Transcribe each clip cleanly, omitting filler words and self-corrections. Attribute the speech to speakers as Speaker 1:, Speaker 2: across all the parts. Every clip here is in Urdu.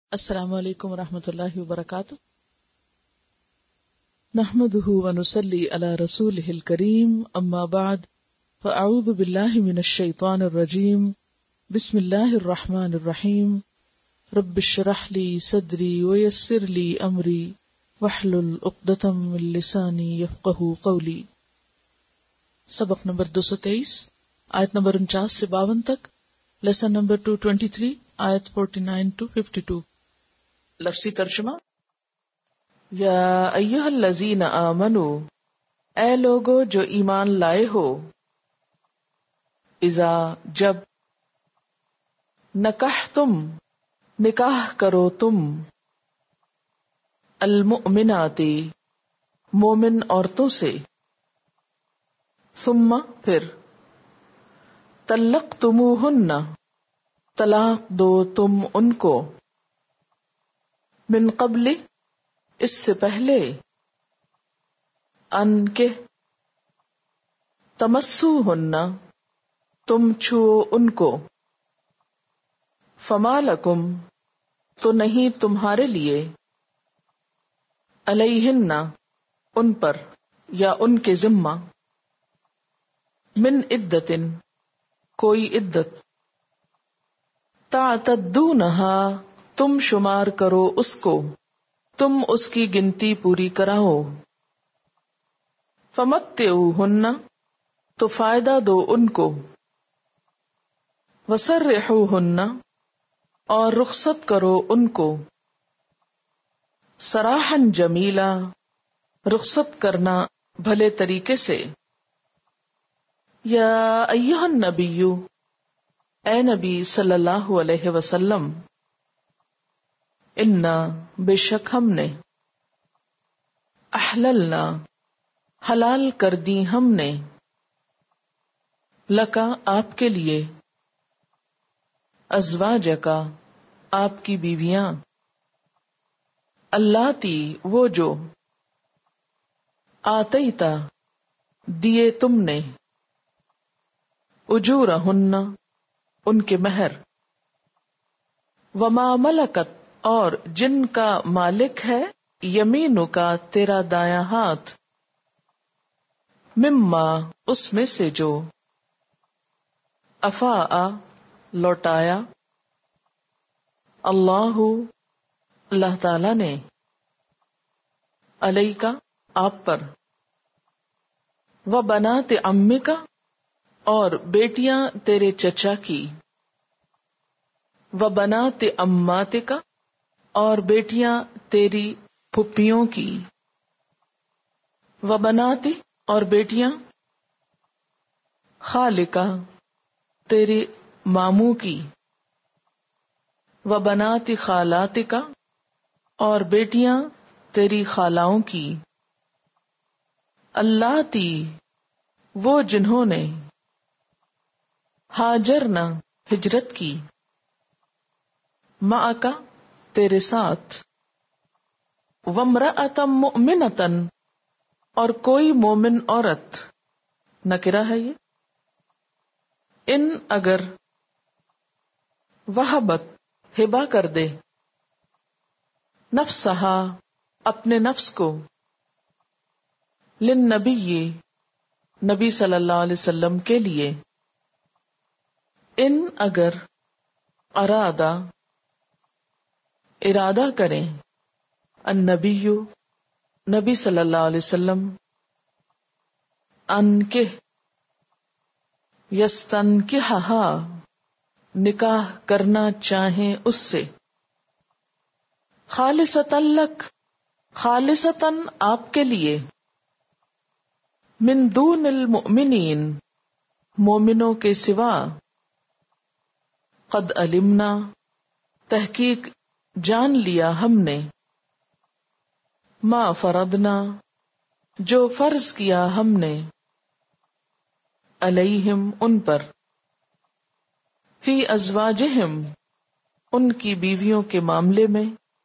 Speaker 1: السلام علیکم ورحمۃ اللہ وبرکاتہ. نحمده ونصلی علی رسولہ الکریم. اما بعد فاعوذ باللہ من الشیطان الرجیم. بسم اللہ الرحمن الرحیم. رب اشرح لی صدری ویسر لی امری واحلل عقدۃ من لسانی یفقہوا قولی. سبق نمبر 223 آیت نمبر 49 سے 52 تک. لیسن نمبر 223 آیت 49 to 52. لفظی ترجمہ. یا ایھا الذین آمنوا، اے لوگو جو ایمان لائے ہو، اذا جب، نکحتم نکاح کرو تم، المؤمنات مومن عورتوں سے، ثم پھر، طلقتموہن طلاق دو تم ان کو، من قبل اس سے پہلے، ان کے تمسوہن تم چھو ان کو، فما لکم تو نہیں تمہارے لیے، علیہن ان پر یا ان کے ذمہ، من عدت کوئی عدت، تعتدونہا تم شمار کرو اس کو، تم اس کی گنتی پوری کراؤ، فمتعوہن تو فائدہ دو ان کو، وسرحوہن اور رخصت کرو ان کو، سراحا جمیلا رخصت کرنا بھلے طریقے سے. یا ایھا النبی، اے نبی صلی اللہ علیہ وسلم، انا بے شک ہم نے، احللنا حلال کر دی ہم نے، لکا آپ کے لیے، ازواجکا آپ کی بیویاں، اللاتی وہ جو، آتیتا دیے تم نے، اجورہن ان کے مہر، وما ملکت اور جن کا مالک ہے، یمینو کا تیرا دایاں ہاتھ، مما اس میں سے جو، افاء لوٹایا، اللہ تعالی نے، علیکا آپ پر، و بنات عمکا اور بیٹیاں تیرے چچا کی، و بنات عماتکا اور بیٹیاں تیری پھپھیوں کی، و بناتی اور بیٹیاں، خالکا تیری ماموں کی، و بنات خالاتکا اور بیٹیاں تیری خالاؤں کی، اللاتی وہ جنہوں نے، ہاجرنا ہجرت کی، معکا تیرے ساتھ، وامرأۃ مؤمنۃ اور کوئی مومن عورت، نکرہ ہے یہ، ان اگر، وہبت ہبہ کر دے، نفسہا اپنے نفس کو، للنبی نبی صلی اللہ علیہ وسلم کے لیے، ان اگر، ارادہ کریں، النبی نبی صلی اللہ علیہ وسلم، انکح یستنکحہا نکاح کرنا چاہیں اس سے، خالصۃ لک خالصتاً آپ کے لیے، من دون المؤمنین مومنوں کے سوا، قد علمنا تحقیق جان لیا ہم نے، ما فرضنا جو فرض کیا ہم نے، علیہم ان پر، فی ازواجہم ان کی بیویوں کے معاملے میں،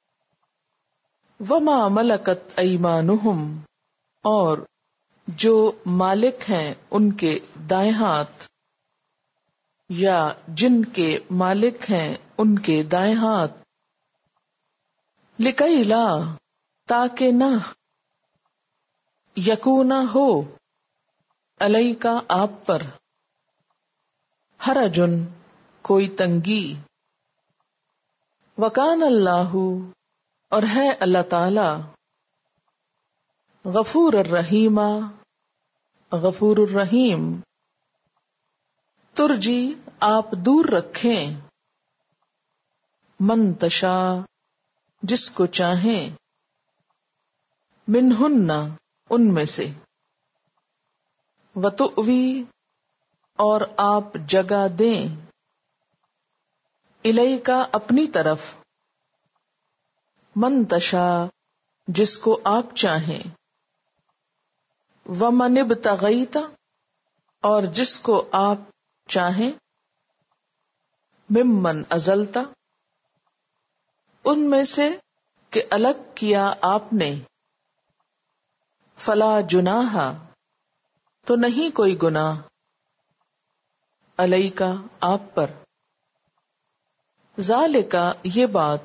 Speaker 1: وما ملکت ایمانہم اور جو مالک ہیں ان کے دائیں ہاتھ، یا جن کے مالک ہیں ان کے دائیں ہاتھ، لکی لا تاکہ نہ، یکونا ہو، علیکا آپ پر، حرجن کوئی تنگی، وکان اللہ اور ہے اللہ تعالی، غفور الرحیم غفور الرحیم، ترجی آپ دور رکھیں، من تشا جس کو چاہیں، منہن ان میں سے، وتؤوی اور آپ جگہ دیں، الیکا اپنی طرف، من تشا جس کو آپ چاہیں، ومن ابتغیت اور جس کو آپ چاہیں، ممن ازلت ان میں سے کہ الگ کیا آپ نے، فلا جناح تو نہیں کوئی گناہ، علیکا آپ پر، ذالکا یہ بات،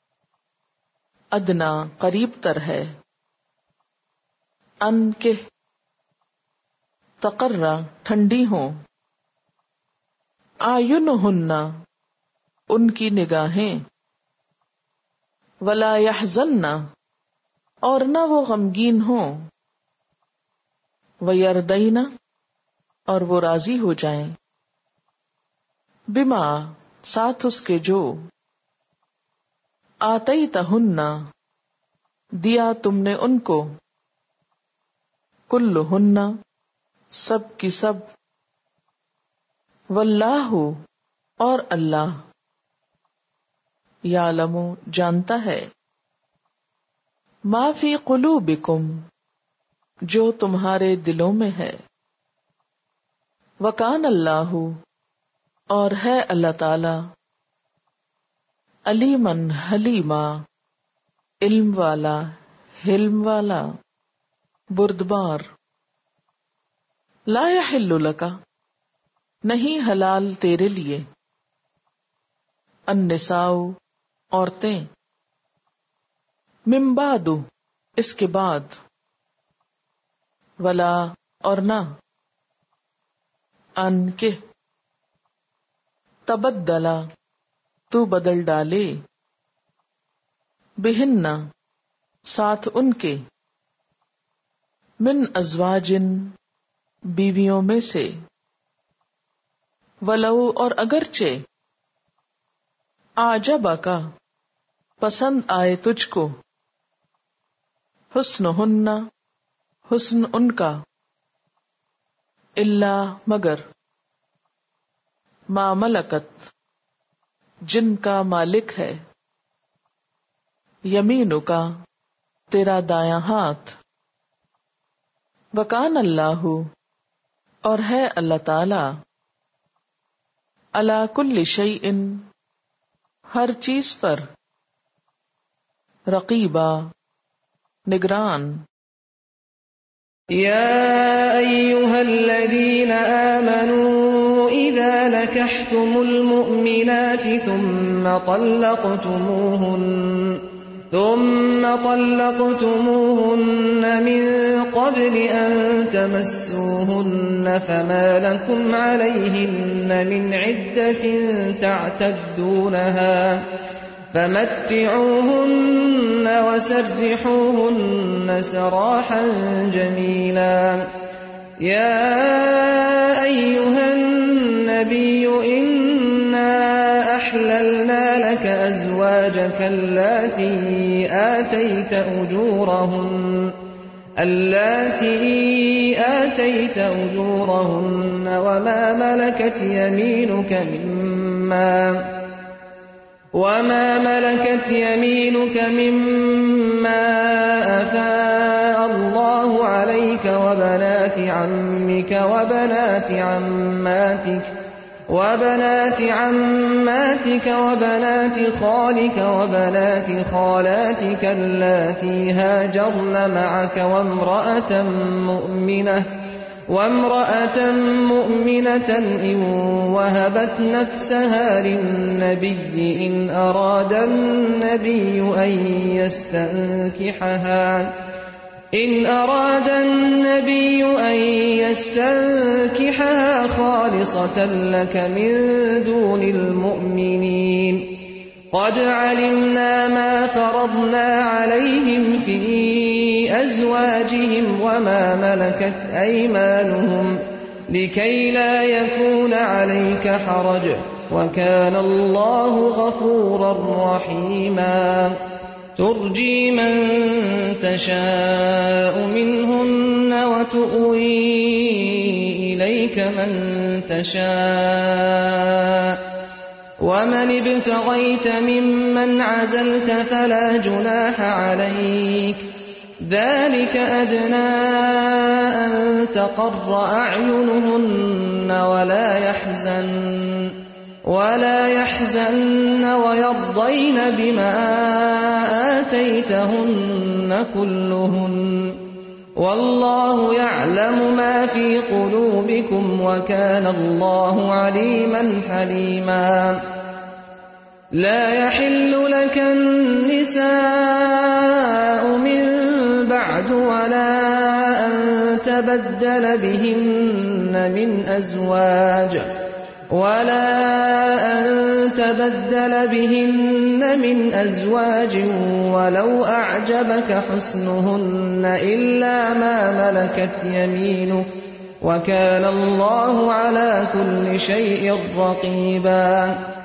Speaker 1: ادنا قریب تر ہے، ان کے تقرّ ٹھنڈی ہوں، اعینہن ان کی نگاہیں، ولا یحزن اور نہ وہ غمگین ہوں، ویرضین اور وہ راضی ہو جائیں، بما ساتھ اس کے جو، آتیتہن دیا تم نے ان کو، کلہن سب کی سب، واللہ اور اللہ، یعلم جانتا ہے، ما فی قلوبکم جو تمہارے دلوں میں ہے، وکان اللہ اور ہے اللہ تعالی، علیمن حلیما علم والا حلم والا، بردبار، لا یحل لک نہیں حلال تیرے لیے، النساء عورتیں، من بعد اس کے بعد، ولا اور نہ، ان کے تبدلا تو بدل ڈالے، بہن ساتھ ان کے، من ازواجن بیویوں میں سے، ولو اور اگرچہ، اعجبک پسند آئے تجھ کو، حسنہن حسن ان کا، الا مگر، ما ملکت جن کا مالک ہے، یمینک کا تیرا دایاں ہاتھ، وکان اللہ اور ہے اللہ تعالی، علی کل شیء ہر چیز پر، رقیبا نگران،
Speaker 2: يا أيها الذين آمنوا إذا نكحتم المؤمنات ثم طلقتموهن من قبل أن تمسوهن فما لكم عليهن من عدة تعتدونها فمتعوهن وسرحوهن سراحا جميلا يا أيها النبي إنا أحللنا لك أزواجك اللاتي آتيت أجورهن وما ملكت يمينك مما أفاء الله عليك وبنات عمك وبنات عماتك وبنات خالك وبنات خالاتك اللاتي هاجرن معك وامرأة مؤمنة إن وهبت نفسها للنبي إن أراد النبي أن يستنكحها خالصة لك من دون المؤمنين قد علمنا ما فرضنا عليهم في أزواجهم وما ملكت أيمانهم لكي لا يكون عليك حرج وكان الله غفورا رحيما ترجي من تشاء منهن وتؤوي إليك من تشاء ومن ابتغيت ممن عزلت فلا جناح عليك ذلك أدنى أن تقر أعينهن ولا يحزن ويرضين بما آتيتهن كلهن والله يعلم ما في قلوبكم وكان الله عليما حليما لا يحل لك النساء من بعد ولا أن تبدل بهن من أزواج ولو أعجبك حسنهن إلا ما ملكت يمينك وكان الله على كل شيء رقيبا